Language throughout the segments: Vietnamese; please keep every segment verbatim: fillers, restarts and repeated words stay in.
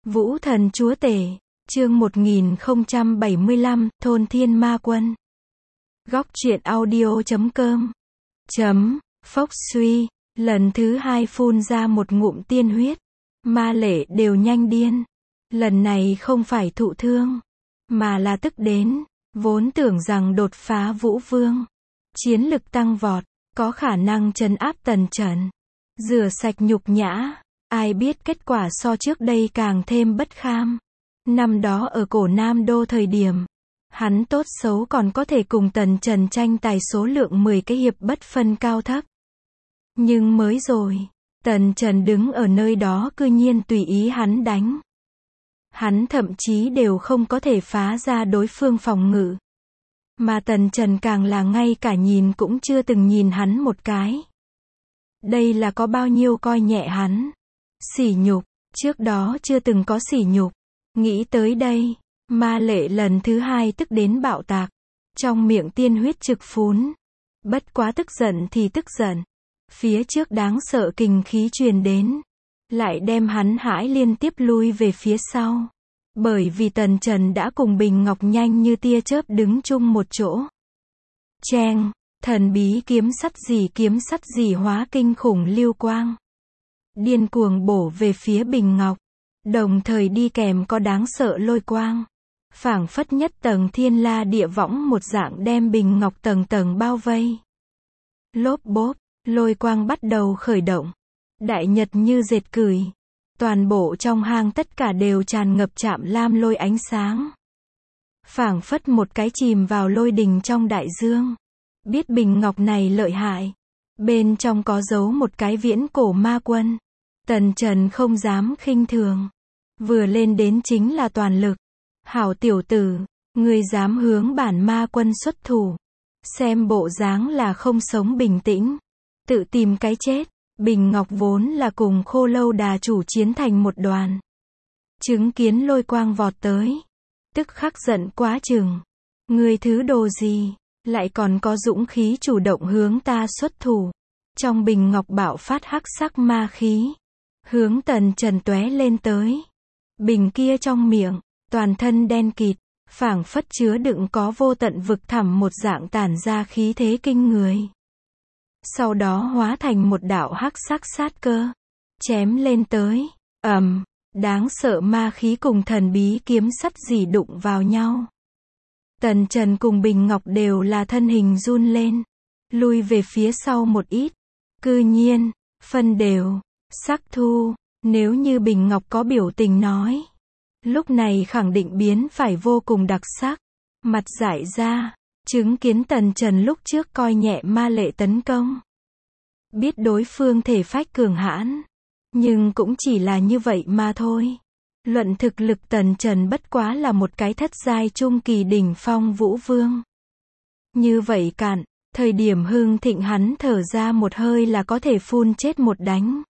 Vũ thần chúa tể, chương một nghìn không trăm bảy mươi lăm, thôn thiên ma quân. Góc truyện audio chấm com. Chấm, phốc suy, lần thứ hai phun ra một ngụm tiên huyết. Ma lệ đều nhanh điên. Lần này không phải thụ thương, mà là tức đến, vốn tưởng rằng đột phá Vũ Vương. Chiến lực tăng vọt, có khả năng trấn áp Tần Trần. Rửa sạch nhục nhã. Ai biết kết quả so trước đây càng thêm bất kham. Năm đó ở cổ Nam Đô thời điểm, hắn tốt xấu còn có thể cùng Tần Trần tranh tài số lượng mười cái hiệp bất phân cao thấp. Nhưng mới rồi, Tần Trần đứng ở nơi đó cư nhiên tùy ý hắn đánh. Hắn thậm chí đều không có thể phá ra đối phương phòng ngự. Mà Tần Trần càng là ngay cả nhìn cũng chưa từng nhìn hắn một cái. Đây là có bao nhiêu coi nhẹ hắn. Sỉ nhục, trước đó chưa từng có sỉ nhục. Nghĩ tới đây, ma lệ lần thứ hai tức đến bạo tạc. Trong miệng tiên huyết trực phún. Bất quá tức giận thì tức giận. Phía trước đáng sợ kình khí truyền đến. Lại đem hắn hãi liên tiếp lui về phía sau. Bởi vì Tần Trần đã cùng Bình Ngọc nhanh như tia chớp đứng chung một chỗ. Cheng, thần bí kiếm sắt gì kiếm sắt gì hóa kinh khủng lưu quang. Điên cuồng bổ về phía Bình Ngọc. Đồng thời đi kèm có đáng sợ lôi quang. Phảng phất nhất tầng thiên la địa võng một dạng đem Bình Ngọc tầng tầng bao vây. Lốp bốp, lôi quang bắt đầu khởi động. Đại nhật như dệt cửi. Toàn bộ trong hang tất cả đều tràn ngập chạm lam lôi ánh sáng. Phảng phất một cái chìm vào lôi đình trong đại dương. Biết Bình Ngọc này lợi hại. Bên trong có giấu một cái viễn cổ ma quân. Tần Trần không dám khinh thường. Vừa lên đến chính là toàn lực. Hảo tiểu tử, ngươi dám hướng bản ma quân xuất thủ. Xem bộ dáng là không sống bình tĩnh. Tự tìm cái chết. Bình Ngọc vốn là cùng Khô Lâu Đà chủ chiến thành một đoàn. Chứng kiến lôi quang vọt tới. Tức khắc giận quá chừng. Ngươi thứ đồ gì, lại còn có dũng khí chủ động hướng ta xuất thủ. Trong Bình Ngọc bạo phát hắc sắc ma khí. Hướng Tần Trần tóe lên tới. Bình kia trong miệng, toàn thân đen kịt, phảng phất chứa đựng có vô tận vực thẳm một dạng tản ra khí thế kinh người. Sau đó hóa thành một đạo hắc sắc sát cơ. Chém lên tới. Ầm, um, đáng sợ ma khí cùng thần bí kiếm sắt dì đụng vào nhau. Tần Trần cùng Bình Ngọc đều là thân hình run lên. Lui về phía sau một ít. Cư nhiên, phân đều. Sắc thu, nếu như Bình Ngọc có biểu tình nói. Lúc này khẳng định biến phải vô cùng đặc sắc. Mặt dại ra. Chứng kiến Tần Trần lúc trước coi nhẹ ma lệ tấn công. Biết đối phương thể phách cường hãn. Nhưng cũng chỉ là như vậy mà thôi. Luận thực lực Tần Trần bất quá là một cái thất giai trung kỳ đỉnh phong Vũ Vương. Như vậy cạn, thời điểm hưng thịnh hắn thở ra một hơi là có thể phun chết một đánh.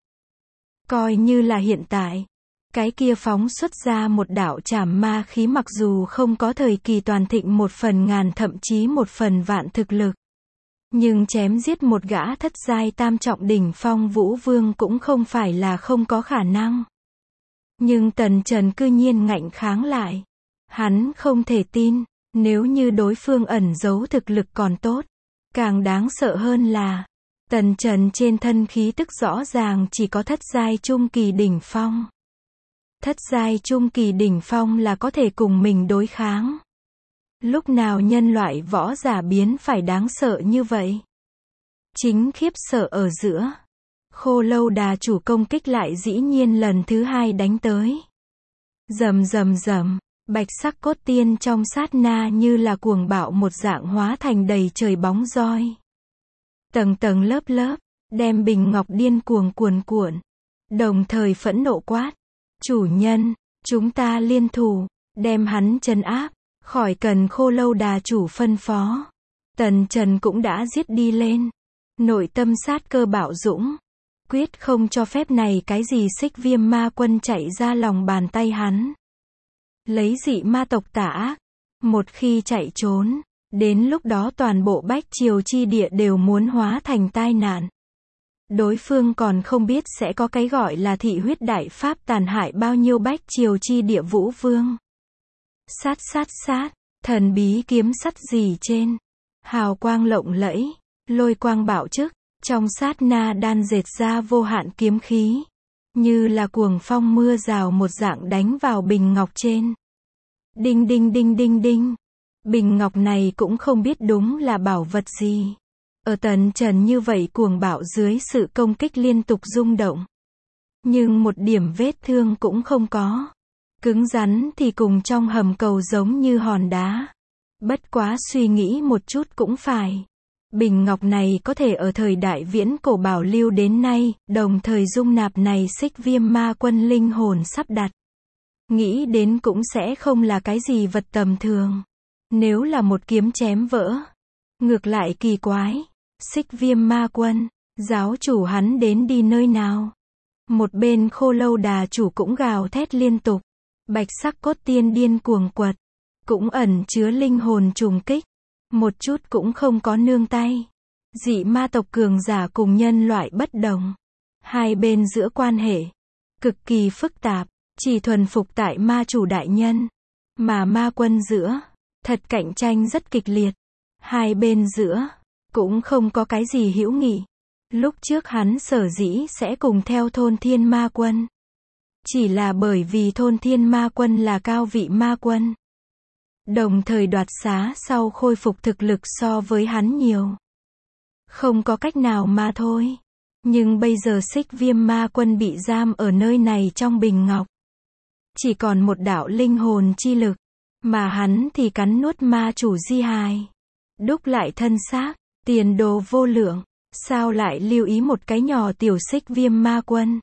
Coi như là hiện tại. Cái kia phóng xuất ra một đạo trảm ma khí mặc dù không có thời kỳ toàn thịnh một phần ngàn thậm chí một phần vạn thực lực. Nhưng chém giết một gã thất giai tam trọng đỉnh phong Vũ Vương cũng không phải là không có khả năng. Nhưng Tần Trần cư nhiên ngạnh kháng lại. Hắn không thể tin, nếu như đối phương ẩn giấu thực lực còn tốt. Càng đáng sợ hơn là, Tần Trần trên thân khí tức rõ ràng chỉ có thất giai trung kỳ đỉnh phong. Thất giai trung kỳ đỉnh phong là có thể cùng mình đối kháng. Lúc nào nhân loại võ giả biến phải đáng sợ như vậy? Chính khiếp sợ ở giữa. Khô Lâu Đà chủ công kích lại dĩ nhiên lần thứ hai đánh tới. Rầm rầm rầm, bạch sắc cốt tiên trong sát na như là cuồng bạo một dạng hóa thành đầy trời bóng roi. Tầng tầng lớp lớp, đem Bình Ngọc điên cuồng cuồn cuộn. Đồng thời phẫn nộ quát. Chủ nhân, chúng ta liên thủ, đem hắn trấn áp. Khỏi cần Khô Lâu Đà chủ phân phó. Tần Trần cũng đã giết đi lên. Nội tâm sát cơ bạo dũng. Quyết không cho phép này cái gì xích viêm ma quân chạy ra lòng bàn tay hắn. Lấy dị ma tộc tà ác. Một khi chạy trốn. Đến lúc đó toàn bộ Bách Triều chi địa đều muốn hóa thành tai nạn. Đối phương còn không biết sẽ có cái gọi là thị huyết đại pháp tàn hại bao nhiêu bách triều chi địa vũ vương. Sát sát sát, thần bí kiếm sắt gì trên. Hào quang lộng lẫy, lôi quang bạo chức, trong sát na đan dệt ra vô hạn kiếm khí. Như là cuồng phong mưa rào một dạng đánh vào bình ngọc trên. Đinh đinh đinh đinh đinh. Bình ngọc này cũng không biết đúng là bảo vật gì. Ở tần trần như vậy cuồng bạo dưới sự công kích liên tục rung động. Nhưng một điểm vết thương cũng không có. Cứng rắn thì cùng trong hầm cầu giống như hòn đá. Bất quá suy nghĩ một chút cũng phải. Bình ngọc này có thể ở thời đại viễn cổ bảo lưu đến nay, đồng thời dung nạp này Xích Viêm Ma Quân linh hồn sắp đặt. Nghĩ đến cũng sẽ không là cái gì vật tầm thường. Nếu là một kiếm chém vỡ. Ngược lại kỳ quái. Xích Viêm Ma Quân, giáo chủ hắn đến đi nơi nào? Một bên Khô Lâu Đà chủ cũng gào thét liên tục. Bạch sắc cốt tiên điên cuồng quật. Cũng ẩn chứa linh hồn trùng kích. Một chút cũng không có nương tay. Dị ma tộc cường giả cùng nhân loại bất đồng. Hai bên giữa quan hệ. Cực kỳ phức tạp. Chỉ thuần phục tại ma chủ đại nhân. Mà ma quân giữa. Thật cạnh tranh rất kịch liệt. Hai bên giữa. Cũng không có cái gì hữu nghị. Lúc trước hắn sở dĩ sẽ cùng theo thôn thiên ma quân. Chỉ là bởi vì thôn thiên ma quân là cao vị ma quân. Đồng thời đoạt xá sau khôi phục thực lực so với hắn nhiều. Không có cách nào mà thôi. Nhưng bây giờ Xích Viêm Ma Quân bị giam ở nơi này trong bình ngọc. Chỉ còn một đạo linh hồn chi lực. Mà hắn thì cắn nuốt ma chủ di hài. Đúc lại thân xác, tiền đồ vô lượng. Sao lại lưu ý một cái nhỏ tiểu Xích Viêm Ma Quân?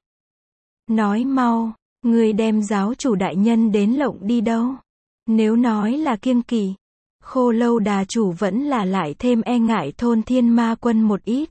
Nói mau, người đem giáo chủ đại nhân đến lộng đi đâu? Nếu nói là kiêng kỵ, Khô Lâu Đà chủ vẫn là lại thêm e ngại thôn thiên ma quân một ít.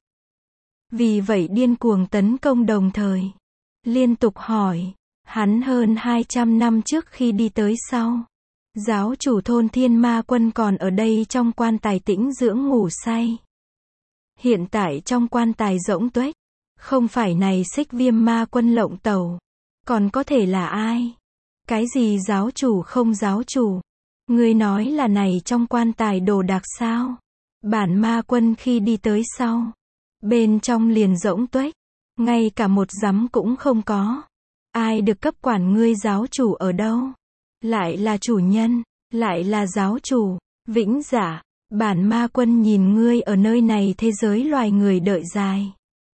Vì vậy điên cuồng tấn công đồng thời. Liên tục hỏi, hắn hơn hai trăm năm trước khi đi tới sau. Giáo chủ thôn thiên ma quân còn ở đây trong quan tài tĩnh dưỡng ngủ say. Hiện tại trong quan tài rỗng tuếch. Không phải này Xích Viêm Ma Quân lộng tẩu. Còn có thể là ai? Cái gì giáo chủ không giáo chủ? Ngươi nói là này trong quan tài đồ đạc sao? Bản ma quân khi đi tới sau. Bên trong liền rỗng tuếch. Ngay cả một giắm cũng không có. Ai được cấp quản ngươi giáo chủ ở đâu? Lại là chủ nhân. Lại là giáo chủ. Vĩnh giả. Bản ma quân nhìn ngươi ở nơi này thế giới loài người đợi dài.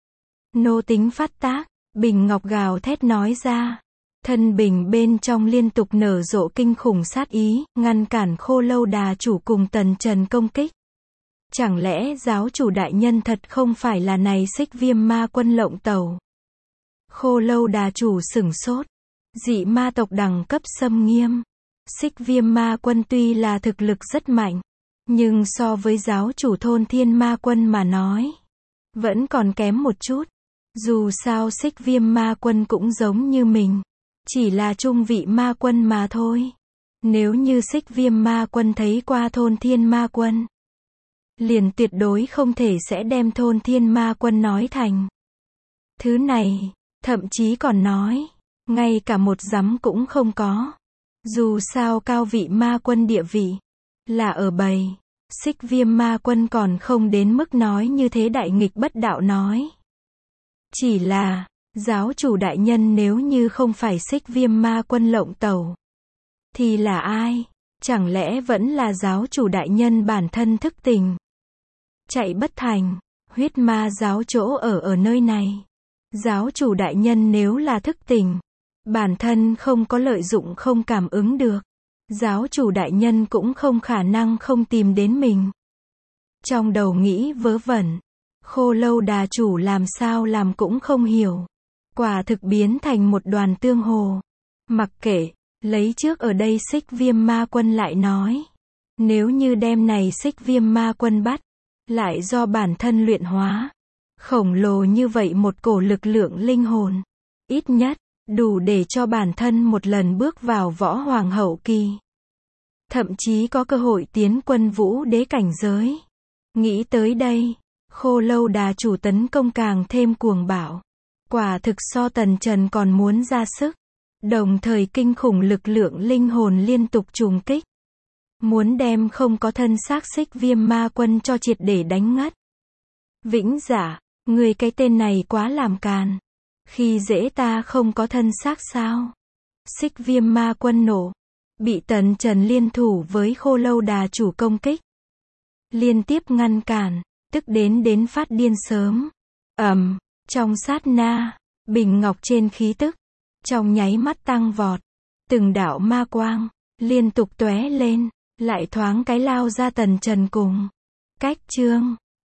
Nô tính phát tác. Bình ngọc gào thét nói ra. Thân bình bên trong liên tục nở rộ kinh khủng sát ý, ngăn cản Khô Lâu Đà chủ cùng Tần Trần công kích. Chẳng lẽ giáo chủ đại nhân thật không phải là này Xích Viêm Ma Quân lộng tẩu? Khô Lâu Đà chủ sửng sốt. Dị ma tộc đẳng cấp xâm nghiêm. Xích Viêm Ma Quân tuy là thực lực rất mạnh, nhưng so với giáo chủ thôn thiên ma quân mà nói, vẫn còn kém một chút. Dù sao Xích Viêm Ma Quân cũng giống như mình. Chỉ là trung vị ma quân mà thôi. Nếu như Xích Viêm Ma Quân thấy qua thôn thiên ma quân, liền tuyệt đối không thể sẽ đem thôn thiên ma quân nói thành thứ này, thậm chí còn nói, ngay cả một giắm cũng không có. Dù sao cao vị ma quân địa vị, là ở bầy. Xích Viêm Ma Quân còn không đến mức nói như thế đại nghịch bất đạo nói. Chỉ là, giáo chủ đại nhân nếu như không phải Xích Viêm Ma Quân lộng tẩu, thì là ai? Chẳng lẽ vẫn là giáo chủ đại nhân bản thân thức tình? Chạy bất thành, huyết ma giáo chỗ ở ở nơi này. Giáo chủ đại nhân nếu là thức tình, bản thân không có lợi dụng không cảm ứng được. Giáo chủ đại nhân cũng không khả năng không tìm đến mình. Trong đầu nghĩ vớ vẩn. Khô Lâu Đà chủ làm sao làm cũng không hiểu. Quả thực biến thành một đoàn tương hồ. Mặc kệ, lấy trước ở đây Xích Viêm Ma Quân lại nói. Nếu như đem này Xích Viêm Ma Quân bắt, lại do bản thân luyện hóa. Khổng lồ như vậy một cổ lực lượng linh hồn. Ít nhất, đủ để cho bản thân một lần bước vào võ hoàng hậu kỳ. Thậm chí có cơ hội tiến quân vũ đế cảnh giới. Nghĩ tới đây, Khô Lâu Đà chủ tấn công càng thêm cuồng bạo. Quả thực so Tần Trần còn muốn ra sức. Đồng thời kinh khủng lực lượng linh hồn liên tục trùng kích. Muốn đem không có thân xác Xích Viêm Ma Quân cho triệt để đánh ngất. Vĩnh Dạ, người cái tên này quá làm càn. Khi dễ ta không có thân xác sao? Xích Viêm Ma Quân nổ. Bị Tần Trần liên thủ với Khô Lâu Đà chủ công kích. Liên tiếp ngăn cản, tức đến đến phát điên sớm. Ầm, trong sát na, bình ngọc trên khí tức, trong nháy mắt tăng vọt. Từng đạo ma quang, liên tục tóe lên, lại thoáng cái lao ra Tần Trần cùng. Cách chương